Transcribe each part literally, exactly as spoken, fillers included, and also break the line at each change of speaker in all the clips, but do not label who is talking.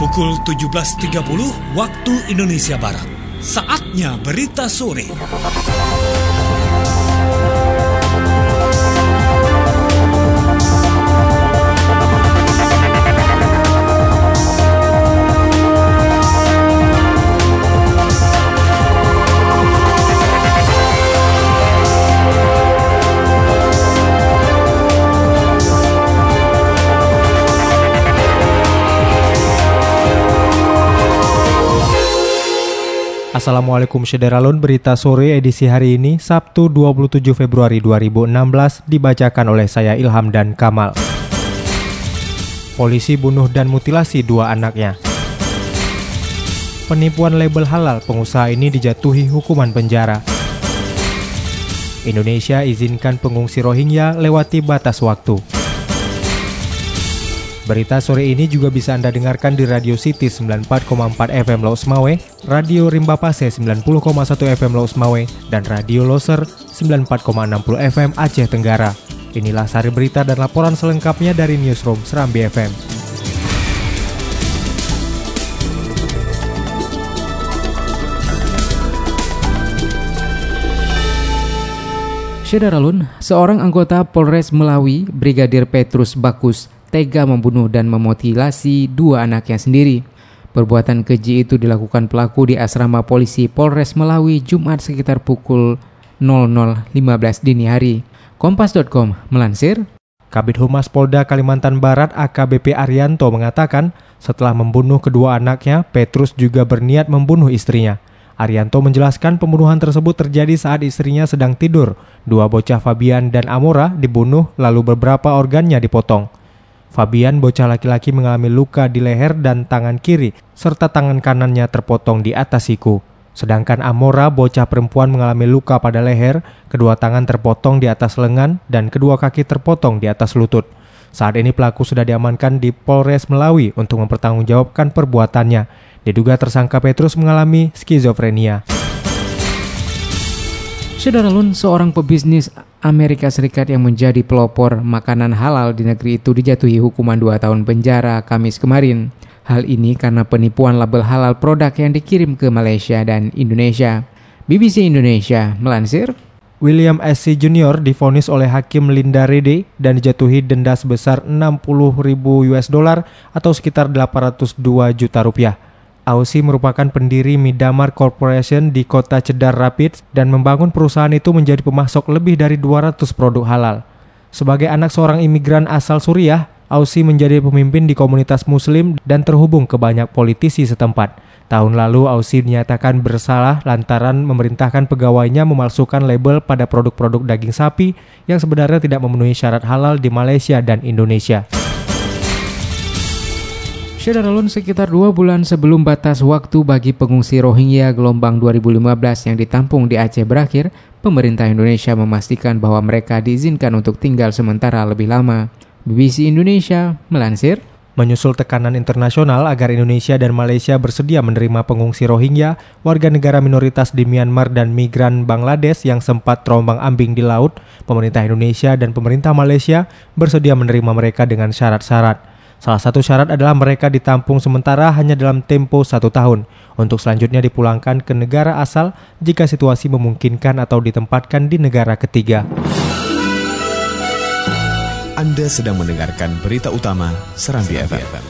Pukul tujuh belas tiga puluh waktu Indonesia Barat. Saatnya berita sore.
Assalamualaikum Syederalun, berita sore edisi hari ini Sabtu dua puluh tujuh Februari dua ribu enam belas dibacakan oleh saya Ilham dan Kamal. Polisi bunuh dan mutilasi dua anaknya. Penipuan label halal, pengusaha ini dijatuhi hukuman penjara. Indonesia izinkan pengungsi Rohingya lewati batas waktu. Berita sore ini juga bisa Anda dengarkan di Radio City sembilan puluh empat koma empat F M Laos Mawe, Radio Rimba Pase sembilan puluh koma satu F M Laos Mawe, dan Radio Loser sembilan puluh empat koma enam puluh F M Aceh Tenggara. Inilah sari berita dan laporan selengkapnya dari Newsroom Serambi F M.
Syederalun, seorang anggota Polres Melawi, Brigadir Petrus Bakus, tega membunuh dan memutilasi dua anaknya sendiri. Perbuatan keji itu dilakukan pelaku di asrama polisi Polres Melawi Jumat sekitar pukul nol nol lima belas dini hari. Kompas titik com melansir,
Kabid Humas Polda Kalimantan Barat A K B P Arianto mengatakan setelah membunuh kedua anaknya, Petrus juga berniat membunuh istrinya. Arianto menjelaskan pembunuhan tersebut terjadi saat istrinya sedang tidur. Dua bocah Fabian dan Amora dibunuh lalu beberapa organnya dipotong. Fabian, bocah laki-laki, mengalami luka di leher dan tangan kiri, serta tangan kanannya terpotong di atas siku. Sedangkan Amora, bocah perempuan, mengalami luka pada leher, kedua tangan terpotong di atas lengan, dan kedua kaki terpotong di atas lutut. Saat ini pelaku sudah diamankan di Polres Melawi untuk mempertanggungjawabkan perbuatannya. Diduga tersangka Petrus mengalami skizofrenia.
Syederalun, seorang pebisnis Amerika Serikat yang menjadi pelopor makanan halal di negeri itu dijatuhi hukuman dua tahun penjara Kamis kemarin. Hal ini karena penipuan label halal produk yang dikirim ke Malaysia dan Indonesia. B B C Indonesia melansir,
William S C Junior divonis oleh Hakim Linda Rede dan dijatuhi denda sebesar enam puluh ribu U S dollar atau sekitar delapan ratus dua juta rupiah. Aussie merupakan pendiri Midamar Corporation di kota Cedar Rapids dan membangun perusahaan itu menjadi pemasok lebih dari dua ratus produk halal. Sebagai anak seorang imigran asal Suriah, Aussie menjadi pemimpin di komunitas muslim dan terhubung ke banyak politisi setempat. Tahun lalu Aussie dinyatakan bersalah lantaran memerintahkan pegawainya memalsukan label pada produk-produk daging sapi yang sebenarnya tidak memenuhi syarat halal di Malaysia dan Indonesia.
Syederalun, sekitar dua bulan sebelum batas waktu bagi pengungsi Rohingya gelombang dua ribu lima belas yang ditampung di Aceh berakhir, pemerintah Indonesia memastikan bahwa mereka diizinkan untuk tinggal sementara lebih lama. B B C Indonesia melansir,
menyusul tekanan internasional agar Indonesia dan Malaysia bersedia menerima pengungsi Rohingya, warga negara minoritas di Myanmar dan migran Bangladesh yang sempat terombang-ambing di laut, pemerintah Indonesia dan pemerintah Malaysia bersedia menerima mereka dengan syarat-syarat. Salah satu syarat adalah mereka ditampung sementara hanya dalam tempo satu tahun, untuk selanjutnya dipulangkan ke negara asal jika situasi memungkinkan atau ditempatkan di negara ketiga.
Anda sedang mendengarkan berita utama Serambi F M.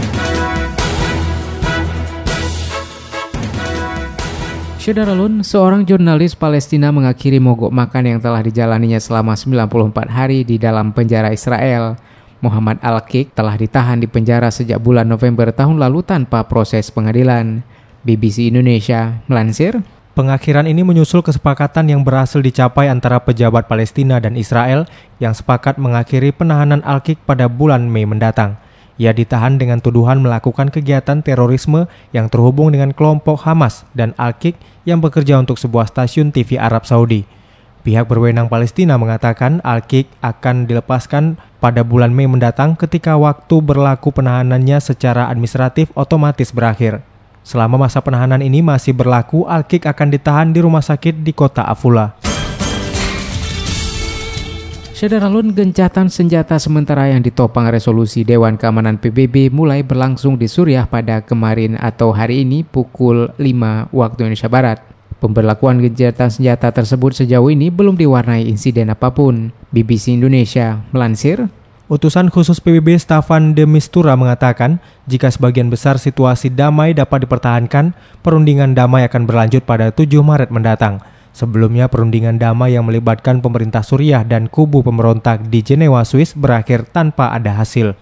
Syederalun, seorang jurnalis Palestina mengakhiri mogok makan yang telah dijalaninya selama sembilan puluh empat hari di dalam penjara Israel. Muhammad Al-Kik telah ditahan di penjara sejak bulan November tahun lalu tanpa proses pengadilan. B B C Indonesia melansir,
pengakhiran ini menyusul kesepakatan yang berhasil dicapai antara pejabat Palestina dan Israel yang sepakat mengakhiri penahanan Al-Kik pada bulan Mei mendatang. Ia ditahan dengan tuduhan melakukan kegiatan terorisme yang terhubung dengan kelompok Hamas dan Al-Kik yang bekerja untuk sebuah stasiun T V Arab Saudi. Pihak berwenang Palestina mengatakan Al-Kik akan dilepaskan pada bulan Mei mendatang ketika waktu berlaku penahanannya secara administratif otomatis berakhir. Selama masa penahanan ini masih berlaku, Al-Kik akan ditahan di rumah sakit di kota Afula.
Sederalun, gencatan senjata sementara yang ditopang resolusi Dewan Keamanan P B B mulai berlangsung di Suriah pada kemarin atau hari ini pukul lima waktu Indonesia Barat. Pemberlakuan gencatan senjata tersebut sejauh ini belum diwarnai insiden apapun. B B C Indonesia melansir,
Utusan khusus P B B Staffan de Mistura mengatakan, jika sebagian besar situasi damai dapat dipertahankan, perundingan damai akan berlanjut pada tujuh Maret mendatang. Sebelumnya, perundingan damai yang melibatkan pemerintah Suriah dan kubu pemberontak di Jenewa, Swiss berakhir tanpa ada hasil.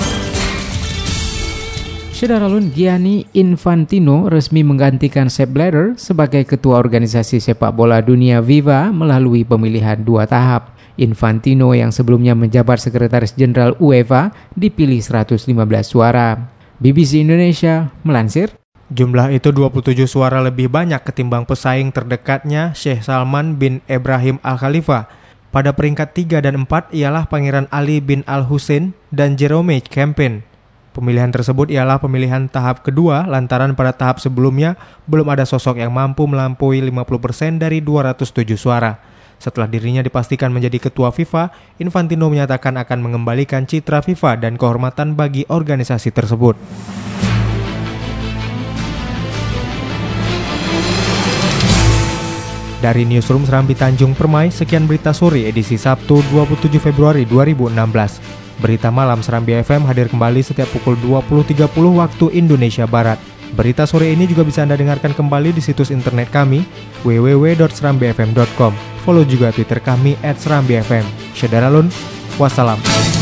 Sederalun, Gianni Infantino resmi menggantikan Sepp Blatter sebagai ketua organisasi sepak bola dunia FIFA melalui pemilihan dua tahap. Infantino yang sebelumnya menjabat sekretaris jenderal UEFA dipilih seratus lima belas suara. B B C Indonesia melansir,
jumlah itu dua puluh tujuh suara lebih banyak ketimbang pesaing terdekatnya Sheikh Salman bin Ibrahim Al Khalifa. Pada peringkat tiga dan empat ialah Pangeran Ali bin Al Hussein dan Jerome Kempin. Pemilihan tersebut ialah pemilihan tahap kedua lantaran pada tahap sebelumnya belum ada sosok yang mampu melampaui lima puluh persen dari dua ratus tujuh suara. Setelah dirinya dipastikan menjadi ketua FIFA, Infantino menyatakan akan mengembalikan citra FIFA dan kehormatan bagi organisasi tersebut. Dari Newsroom Serambi Tanjung Permai, sekian berita sore edisi Sabtu dua puluh tujuh Februari dua ribu enam belas. Berita malam Serambi F M hadir kembali setiap pukul dua puluh tiga puluh waktu Indonesia Barat. Berita sore ini juga bisa Anda dengarkan kembali di situs internet kami w w w dot serambi f m dot com. Follow juga Twitter kami at serambi f m. Sederalun, wassalam.